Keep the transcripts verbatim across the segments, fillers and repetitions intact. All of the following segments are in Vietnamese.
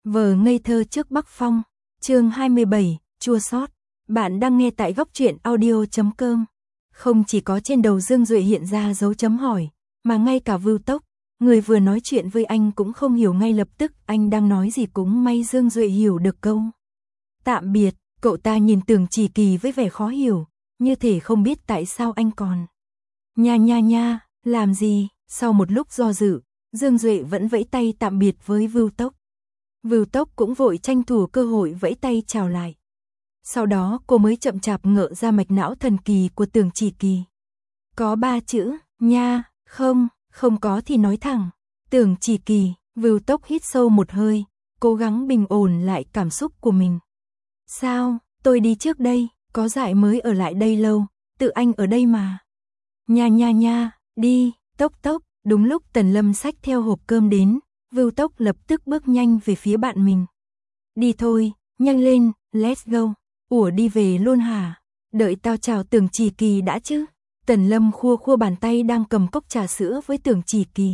Vờ ngây thơ trước Bắc Phong, chương hai mươi bảy, chua xót. Bạn đang nghe tại góc truyện audio chấm com. Không chỉ có trên đầu Dương Duệ hiện ra dấu chấm hỏi, mà ngay cả Vưu Tốc, người vừa nói chuyện với anh cũng không hiểu ngay lập tức anh đang nói gì, cũng may Dương Duệ hiểu được câu tạm biệt. Cậu ta nhìn Tưởng Chỉ Kỳ với vẻ khó hiểu, như thể không biết tại sao anh còn. Nha nha nha, làm gì? Sau một lúc do dự, Dương Duệ vẫn vẫy tay tạm biệt với Vưu Tốc. Vưu Tốc cũng vội tranh thủ cơ hội vẫy tay chào lại. Sau đó cô mới chậm chạp ngỡ ra mạch não thần kỳ của Tưởng Chỉ Kỳ. Có ba chữ, nha, không, không có thì nói thẳng. Tưởng Chỉ Kỳ, Vưu Tốc hít sâu một hơi, cố gắng bình ổn lại cảm xúc của mình. Sao, tôi đi trước đây, có dại mới ở lại đây lâu, tự anh ở đây mà. Nha nha nha, đi, Tốc Tốc. Đúng lúc Tần Lâm xách theo hộp cơm đến, Vưu Tốc lập tức bước nhanh về phía bạn mình. Đi thôi, nhanh lên, let's go. Ủa đi về luôn hả? Đợi tao chào Tưởng Chỉ Kỳ đã chứ. Tần Lâm khua khua bàn tay đang cầm cốc trà sữa với Tưởng Chỉ Kỳ.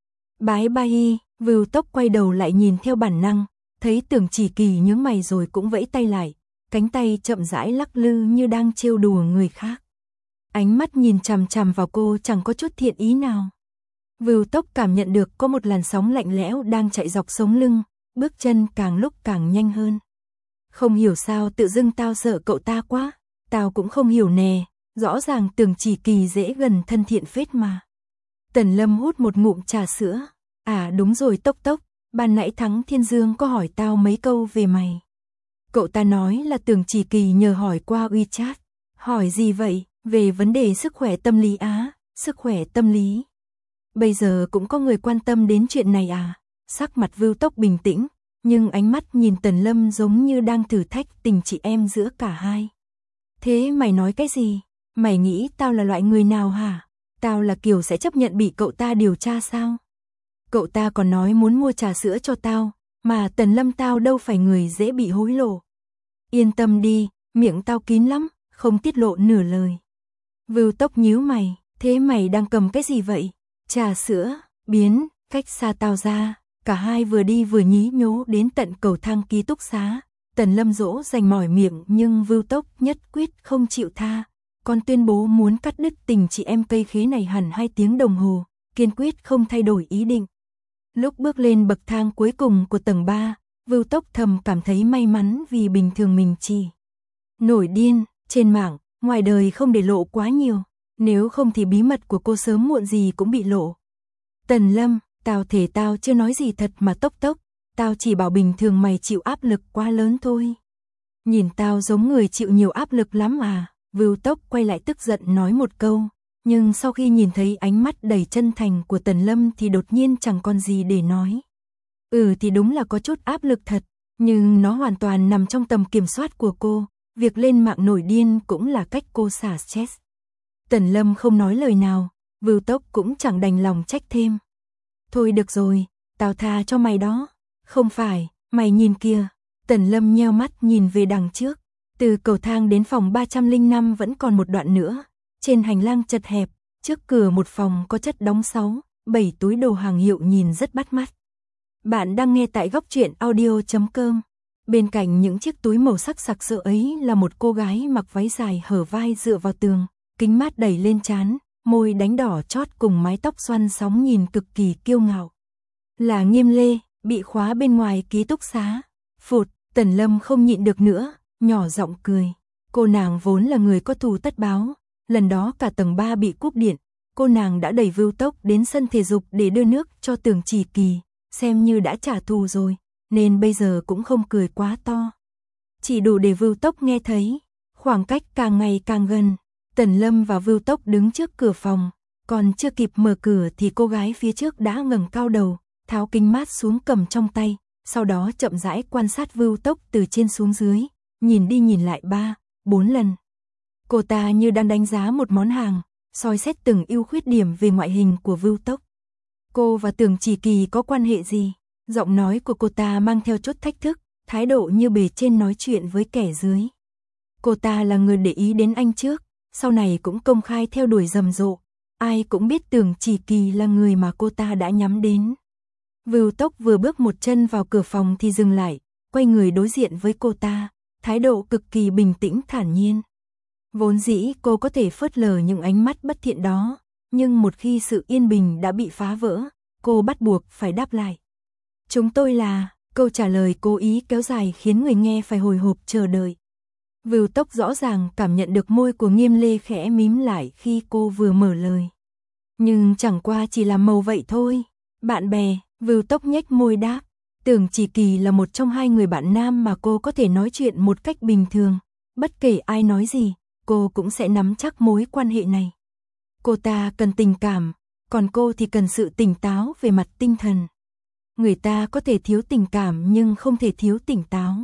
Bái bai. Vưu Tốc quay đầu lại nhìn theo bản năng, thấy Tưởng Chỉ Kỳ nhướng mày rồi cũng vẫy tay lại, cánh tay chậm rãi lắc lư như đang trêu đùa người khác. Ánh mắt nhìn chằm chằm vào cô chẳng có chút thiện ý nào. Vưu Tốc cảm nhận được có một làn sóng lạnh lẽo đang chạy dọc sống lưng, bước chân càng lúc càng nhanh hơn. Không hiểu sao tự dưng tao sợ cậu ta quá, tao cũng không hiểu nè, rõ ràng Tưởng Chỉ Kỳ dễ gần thân thiện phết mà. Tần Lâm hút một ngụm trà sữa, à đúng rồi Tốc Tốc, ban nãy Thắng Thiên Dương có hỏi tao mấy câu về mày. Cậu ta nói là Tưởng Chỉ Kỳ nhờ hỏi qua WeChat. Hỏi gì vậy? Về vấn đề sức khỏe tâm lý á, sức khỏe tâm lý. Bây giờ cũng có người quan tâm đến chuyện này à? Sắc mặt Vưu Tốc bình tĩnh, nhưng ánh mắt nhìn Tần Lâm giống như đang thử thách tình chị em giữa cả hai. Thế mày nói cái gì? Mày nghĩ tao là loại người nào hả? Tao là kiểu sẽ chấp nhận bị cậu ta điều tra sao? Cậu ta còn nói muốn mua trà sữa cho tao, mà Tần Lâm tao đâu phải người dễ bị hối lộ. Yên tâm đi, miệng tao kín lắm, không tiết lộ nửa lời. Vưu Tốc nhíu mày, thế mày đang cầm cái gì vậy? Trà sữa, biến, cách xa tao ra. Cả hai vừa đi vừa nhí nhố đến tận cầu thang ký túc xá. Tần Lâm dỗ dành mỏi miệng nhưng Vưu Tốc nhất quyết không chịu tha, còn tuyên bố muốn cắt đứt tình chị em cây khế này hẳn hai tiếng đồng hồ, kiên quyết không thay đổi ý định. Lúc bước lên bậc thang cuối cùng của tầng ba, Vưu Tốc thầm cảm thấy may mắn vì bình thường mình chỉ nổi điên trên mạng, ngoài đời không để lộ quá nhiều, nếu không thì bí mật của cô sớm muộn gì cũng bị lộ. Tần Lâm, tao thề tao chưa nói gì thật mà Tốc Tốc, tao chỉ bảo bình thường mày chịu áp lực quá lớn thôi. Nhìn tao giống người chịu nhiều áp lực lắm à? Vưu Tốc quay lại tức giận nói một câu, nhưng sau khi nhìn thấy ánh mắt đầy chân thành của Tần Lâm thì đột nhiên chẳng còn gì để nói. Ừ thì đúng là có chút áp lực thật, nhưng nó hoàn toàn nằm trong tầm kiểm soát của cô, việc lên mạng nổi điên cũng là cách cô xả stress. Tần Lâm không nói lời nào, Vưu Tốc cũng chẳng đành lòng trách thêm. Thôi được rồi, tao tha cho mày đó. Không phải, mày nhìn kìa. Tần Lâm nheo mắt nhìn về đằng trước. Từ cầu thang đến phòng ba trăm lẻ năm vẫn còn một đoạn nữa. Trên hành lang chật hẹp, trước cửa một phòng có chất đóng sáu, bảy túi đồ hàng hiệu nhìn rất bắt mắt. Bạn đang nghe tại góc truyện audio chấm com. Bên cạnh những chiếc túi màu sắc sặc sỡ ấy là một cô gái mặc váy dài hở vai dựa vào tường, kính mát đẩy lên trán, môi đánh đỏ chót cùng mái tóc xoăn sóng nhìn cực kỳ kiêu ngạo. Là Nghiêm Lê, bị khóa bên ngoài ký túc xá. Phụt, Tần Lâm không nhịn được nữa, nhỏ giọng cười. Cô nàng vốn là người có thù tất báo, lần đó cả tầng ba bị cúp điện, cô nàng đã đẩy Vưu Tốc đến sân thể dục để đưa nước cho Tưởng Chỉ Kỳ, xem như đã trả thù rồi, nên bây giờ cũng không cười quá to. Chỉ đủ để Vưu Tốc nghe thấy, khoảng cách càng ngày càng gần. Tần Lâm và Vưu Tốc đứng trước cửa phòng, còn chưa kịp mở cửa thì cô gái phía trước đã ngẩng cao đầu, tháo kính mát xuống cầm trong tay, sau đó chậm rãi quan sát Vưu Tốc từ trên xuống dưới, nhìn đi nhìn lại ba, bốn lần. Cô ta như đang đánh giá một món hàng, soi xét từng ưu khuyết điểm về ngoại hình của Vưu Tốc. Cô và Tưởng Chỉ Kỳ có quan hệ gì? Giọng nói của cô ta mang theo chút thách thức, thái độ như bề trên nói chuyện với kẻ dưới. Cô ta là người để ý đến anh trước, sau này cũng công khai theo đuổi rầm rộ, ai cũng biết Tưởng Chỉ Kỳ là người mà cô ta đã nhắm đến. Vưu Tốc vừa bước một chân vào cửa phòng thì dừng lại, quay người đối diện với cô ta, thái độ cực kỳ bình tĩnh thản nhiên. Vốn dĩ cô có thể phớt lờ những ánh mắt bất thiện đó, nhưng một khi sự yên bình đã bị phá vỡ, cô bắt buộc phải đáp lại. Chúng tôi là, câu trả lời cố ý kéo dài khiến người nghe phải hồi hộp chờ đợi. Vưu Tốc rõ ràng cảm nhận được môi của Nghiêm Lê khẽ mím lại khi cô vừa mở lời. Nhưng chẳng qua chỉ là màu vậy thôi. Bạn bè, Vưu Tốc nhếch môi đáp. Tưởng Chỉ Kỳ là một trong hai người bạn nam mà cô có thể nói chuyện một cách bình thường. Bất kể ai nói gì, cô cũng sẽ nắm chắc mối quan hệ này. Cô ta cần tình cảm, còn cô thì cần sự tỉnh táo về mặt tinh thần. Người ta có thể thiếu tình cảm nhưng không thể thiếu tỉnh táo.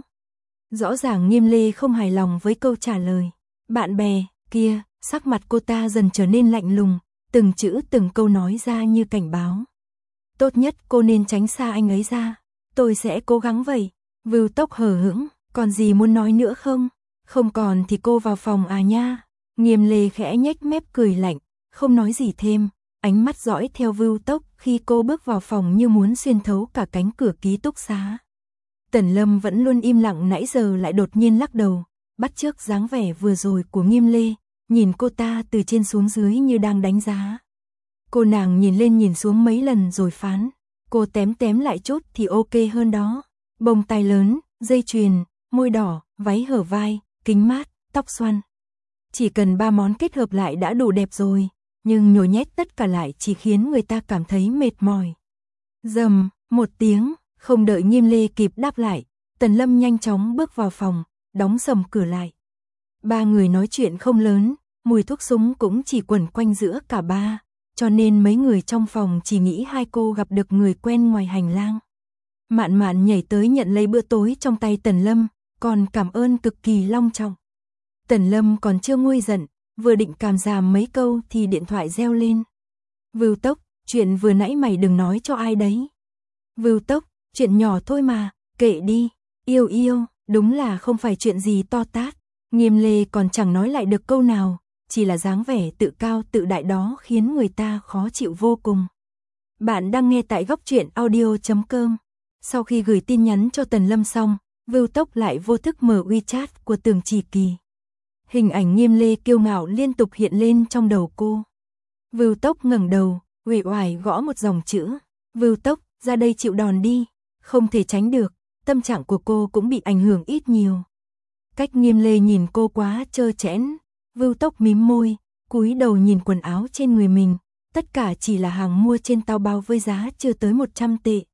Rõ ràng Nghiêm Lê không hài lòng với câu trả lời. Bạn bè, kia, sắc mặt cô ta dần trở nên lạnh lùng, từng chữ từng câu nói ra như cảnh báo. Tốt nhất cô nên tránh xa anh ấy ra. Tôi sẽ cố gắng vậy. Vưu Tốc hờ hững, còn gì muốn nói nữa không? Không còn thì cô vào phòng à nha. Nghiêm Lê khẽ nhếch mép cười lạnh, không nói gì thêm, ánh mắt dõi theo Vưu Tốc khi cô bước vào phòng như muốn xuyên thấu cả cánh cửa ký túc xá. Tần Lâm vẫn luôn im lặng nãy giờ lại đột nhiên lắc đầu, bắt chước dáng vẻ vừa rồi của Nghiêm Lê, nhìn cô ta từ trên xuống dưới như đang đánh giá. Cô nàng nhìn lên nhìn xuống mấy lần rồi phán, cô tém tém lại chút thì ok hơn đó. Bông tai lớn, dây chuyền, môi đỏ, váy hở vai, kính mát, tóc xoăn. Chỉ cần ba món kết hợp lại đã đủ đẹp rồi, nhưng nhồi nhét tất cả lại chỉ khiến người ta cảm thấy mệt mỏi. Rầm, một tiếng, không đợi Nghiêm Lê kịp đáp lại, Tần Lâm nhanh chóng bước vào phòng, đóng sầm cửa lại. Ba người nói chuyện không lớn, mùi thuốc súng cũng chỉ quẩn quanh giữa cả ba, cho nên mấy người trong phòng chỉ nghĩ hai cô gặp được người quen ngoài hành lang. Mạn Mạn nhảy tới nhận lấy bữa tối trong tay Tần Lâm, còn cảm ơn cực kỳ long trọng. Tần Lâm còn chưa nguôi giận, vừa định càm ràm mấy câu thì điện thoại reo lên. Vưu Tốc, chuyện vừa nãy mày đừng nói cho ai đấy. Vưu Tốc, chuyện nhỏ thôi mà, kệ đi. Yêu yêu, đúng là không phải chuyện gì to tát. Nghiêm Lê còn chẳng nói lại được câu nào, chỉ là dáng vẻ tự cao tự đại đó khiến người ta khó chịu vô cùng. Bạn đang nghe tại góc truyện audio chấm com. Sau khi gửi tin nhắn cho Tần Lâm xong, Vưu Tốc lại vô thức mở WeChat của Tưởng Chỉ Kỳ. Hình ảnh Nghiêm Lê kiêu ngạo liên tục hiện lên trong đầu cô. Vưu Tốc ngẩng đầu, uể oải gõ một dòng chữ. Vưu Tốc, ra đây chịu đòn đi. Không thể tránh được, tâm trạng của cô cũng bị ảnh hưởng ít nhiều. Cách Nghiêm Lê nhìn cô quá trơ trẽn. Vưu Tốc mím môi, cúi đầu nhìn quần áo trên người mình. Tất cả chỉ là hàng mua trên Taobao với giá chưa tới một trăm tệ.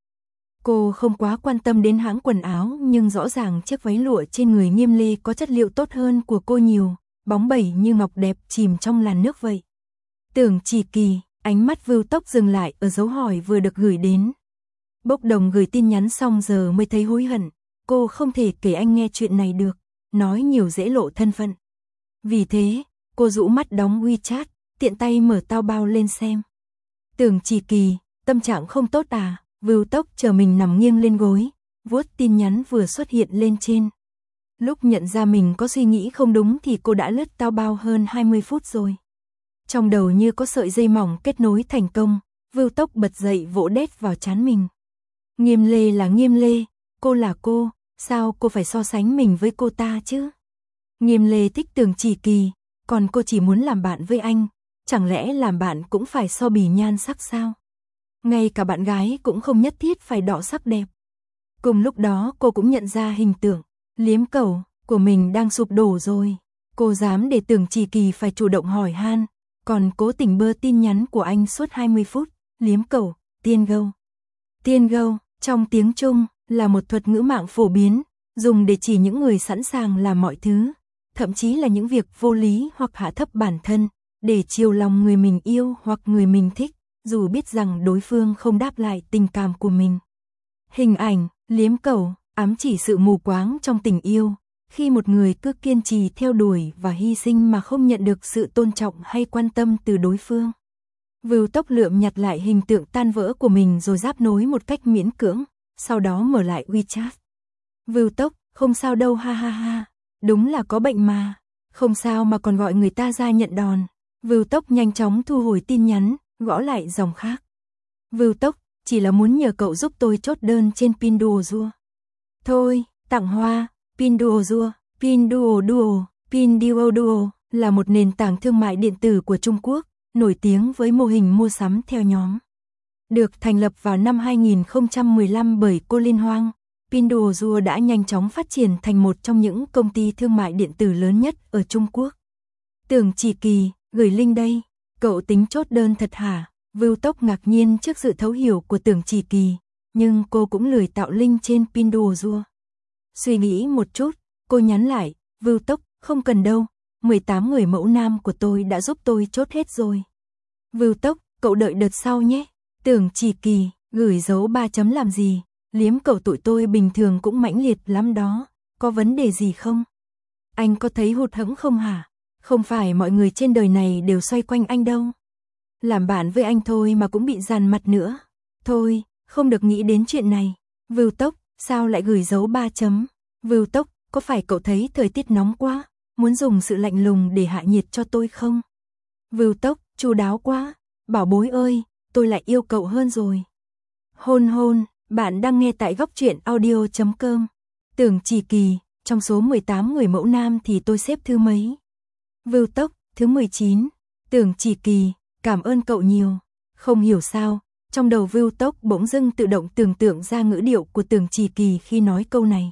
Cô không quá quan tâm đến hãng quần áo, nhưng rõ ràng chiếc váy lụa trên người Nghiêm Lê có chất liệu tốt hơn của cô nhiều, bóng bẩy như ngọc đẹp chìm trong làn nước vậy. Tưởng Chỉ Kỳ, ánh mắt Vưu Tốc dừng lại ở dấu hỏi vừa được gửi đến. Bốc đồng gửi tin nhắn xong giờ mới thấy hối hận, cô không thể kể anh nghe chuyện này được, nói nhiều dễ lộ thân phận. Vì thế, cô rũ mắt đóng WeChat, tiện tay mở Taobao lên xem. Tưởng Chỉ Kỳ, tâm trạng không tốt à? Vưu Tốc chờ mình nằm nghiêng lên gối, vuốt tin nhắn vừa xuất hiện lên trên. Lúc nhận ra mình có suy nghĩ không đúng thì cô đã lướt Taobao hơn hai mươi phút rồi. Trong đầu như có sợi dây mỏng kết nối thành công, Vưu Tốc bật dậy vỗ đét vào trán mình. Nghiêm Lê là Nghiêm Lê, cô là cô, sao cô phải so sánh mình với cô ta chứ? Nghiêm Lê thích Tưởng Chỉ Kỳ, còn cô chỉ muốn làm bạn với anh, chẳng lẽ làm bạn cũng phải so bì nhan sắc sao? Ngay cả bạn gái cũng không nhất thiết phải đọ sắc đẹp. Cùng lúc đó cô cũng nhận ra hình tượng liếm cầu của mình đang sụp đổ rồi. Cô dám để Tưởng Chỉ Kỳ phải chủ động hỏi han, còn cố tình bơ tin nhắn của anh suốt hai mươi phút. Liếm cầu, tiên gâu. Tiên gâu, trong tiếng Trung, là một thuật ngữ mạng phổ biến, dùng để chỉ những người sẵn sàng làm mọi thứ, thậm chí là những việc vô lý hoặc hạ thấp bản thân, để chiều lòng người mình yêu hoặc người mình thích, dù biết rằng đối phương không đáp lại tình cảm của mình. Hình ảnh, liếm cầu, ám chỉ sự mù quáng trong tình yêu, khi một người cứ kiên trì theo đuổi và hy sinh mà không nhận được sự tôn trọng hay quan tâm từ đối phương. Vưu Tốc lượm nhặt lại hình tượng tan vỡ của mình rồi giáp nối một cách miễn cưỡng, sau đó mở lại WeChat. Vưu Tốc, không sao đâu ha ha ha, đúng là có bệnh mà, không sao mà còn gọi người ta ra nhận đòn. Vưu Tốc nhanh chóng thu hồi tin nhắn, gõ lại dòng khác. Vưu Tốc, chỉ là muốn nhờ cậu giúp tôi chốt đơn trên Pinduoduo. Thôi, tặng hoa, Pinduoduo, Pinduoduo, Pinduoduo là một nền tảng thương mại điện tử của Trung Quốc, nổi tiếng với mô hình mua sắm theo nhóm. Được thành lập vào năm hai nghìn không trăm mười lăm bởi cô Liên Hoang, Pinduoduo đã nhanh chóng phát triển thành một trong những công ty thương mại điện tử lớn nhất ở Trung Quốc. Tưởng Chỉ Kỳ, gửi link đây, cậu tính chốt đơn thật hả? Vưu Tốc ngạc nhiên trước sự thấu hiểu của Tưởng Chỉ Kỳ, nhưng cô cũng lười tạo link trên Pinduoduo. Suy nghĩ một chút, cô nhắn lại, Vưu Tốc, không cần đâu, mười tám người mẫu nam của tôi đã giúp tôi chốt hết rồi. Vưu Tốc, cậu đợi đợt sau nhé. Tưởng Chỉ Kỳ, gửi dấu ba chấm làm gì, liếm cậu tụi tôi bình thường cũng mãnh liệt lắm đó, có vấn đề gì không? Anh có thấy hụt hẫng không hả? Không phải mọi người trên đời này đều xoay quanh anh đâu. Làm bạn với anh thôi mà cũng bị dằn mặt nữa. Thôi, không được nghĩ đến chuyện này. Vưu Tốc, sao lại gửi dấu ba chấm? Vưu Tốc, có phải cậu thấy thời tiết nóng quá, muốn dùng sự lạnh lùng để hạ nhiệt cho tôi không? Vưu Tốc, chu đáo quá, bảo bối ơi, tôi lại yêu cậu hơn rồi. Hôn hôn, bạn đang nghe tại góc truyện audio chấm com. Tưởng Chỉ Kỳ, trong số mười tám người mẫu nam thì tôi xếp thứ mấy? Vưu Tốc, thứ mười chín. Tưởng Chỉ Kỳ, cảm ơn cậu nhiều. Không hiểu sao, trong đầu Vưu Tốc bỗng dưng tự động tưởng tượng ra ngữ điệu của Tưởng Chỉ Kỳ khi nói câu này.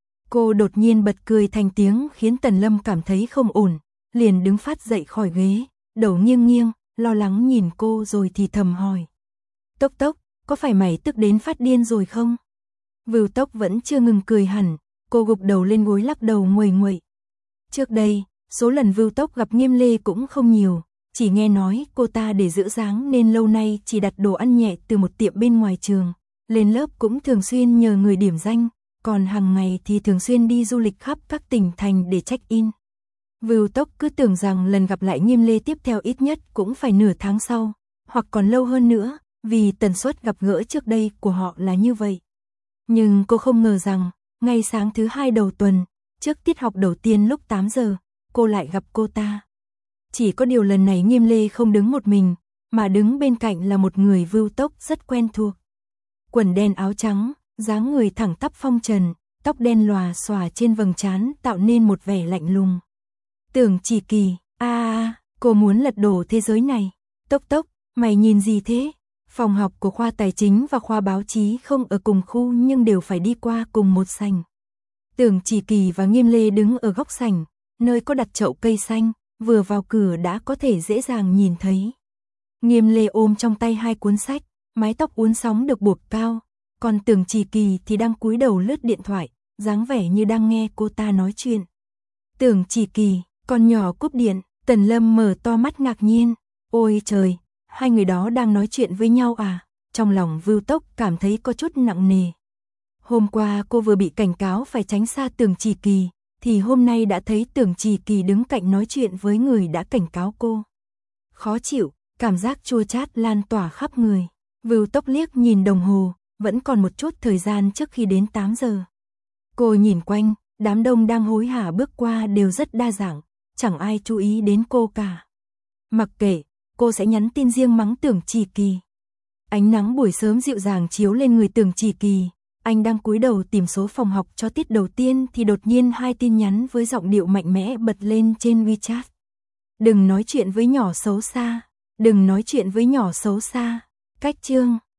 Cô đột nhiên bật cười thành tiếng khiến Tần Lâm cảm thấy không ổn, liền đứng phát dậy khỏi ghế, đầu nghiêng nghiêng, lo lắng nhìn cô rồi thì thầm hỏi. Tốc Tốc, có phải mày tức đến phát điên rồi không? Vưu Tốc vẫn chưa ngừng cười hẳn, cô gục đầu lên gối lắc đầu nguầy nguậy. Trước đây, số lần Vưu Tốc gặp Nghiêm Lê cũng không nhiều, chỉ nghe nói cô ta để giữ dáng nên lâu nay chỉ đặt đồ ăn nhẹ từ một tiệm bên ngoài trường, lên lớp cũng thường xuyên nhờ người điểm danh, còn hàng ngày thì thường xuyên đi du lịch khắp các tỉnh thành để check-in. Vưu Tốc cứ tưởng rằng lần gặp lại Nghiêm Lê tiếp theo ít nhất cũng phải nửa tháng sau, hoặc còn lâu hơn nữa, vì tần suất gặp gỡ trước đây của họ là như vậy. Nhưng cô không ngờ rằng, ngay sáng thứ hai đầu tuần, trước tiết học đầu tiên lúc tám giờ, cô lại gặp cô ta. Chỉ có điều lần này Nghiêm Lê không đứng một mình, mà đứng bên cạnh là một người Vưu Tốc rất quen thuộc. Quần đen áo trắng, dáng người thẳng tắp phong trần, tóc đen lòa xòa trên vầng trán tạo nên một vẻ lạnh lùng. Tưởng Chỉ Kỳ, a a, cô muốn lật đổ thế giới này. Tốc Tốc, mày nhìn gì thế? Phòng học của khoa tài chính và khoa báo chí không ở cùng khu nhưng đều phải đi qua cùng một sảnh. Tưởng Chỉ Kỳ và Nghiêm Lê đứng ở góc sảnh, nơi có đặt chậu cây xanh, vừa vào cửa đã có thể dễ dàng nhìn thấy. Nghiêm Lê ôm trong tay hai cuốn sách, mái tóc uốn sóng được buộc cao, còn Tưởng Chỉ Kỳ thì đang cúi đầu lướt điện thoại, dáng vẻ như đang nghe cô ta nói chuyện. Tưởng Chỉ Kỳ, con nhỏ cúp điện, Tần Lâm mở to mắt ngạc nhiên, ôi trời, hai người đó đang nói chuyện với nhau à? Trong lòng Vưu Tốc cảm thấy có chút nặng nề. Hôm qua cô vừa bị cảnh cáo phải tránh xa Tưởng Chỉ Kỳ, thì hôm nay đã thấy Tưởng Chỉ Kỳ đứng cạnh nói chuyện với người đã cảnh cáo cô. Khó chịu, cảm giác chua chát lan tỏa khắp người. Vưu Tốc liếc nhìn đồng hồ, vẫn còn một chút thời gian trước khi đến tám giờ. Cô nhìn quanh, đám đông đang hối hả bước qua đều rất đa dạng, chẳng ai chú ý đến cô cả. Mặc kệ, cô sẽ nhắn tin riêng mắng Tưởng Chỉ Kỳ. Ánh nắng buổi sớm dịu dàng chiếu lên người Tưởng Chỉ Kỳ, anh đang cúi đầu tìm số phòng học cho tiết đầu tiên thì đột nhiên hai tin nhắn với giọng điệu mạnh mẽ bật lên trên WeChat. Đừng nói chuyện với nhỏ xấu xa, đừng nói chuyện với nhỏ xấu xa. Cách chương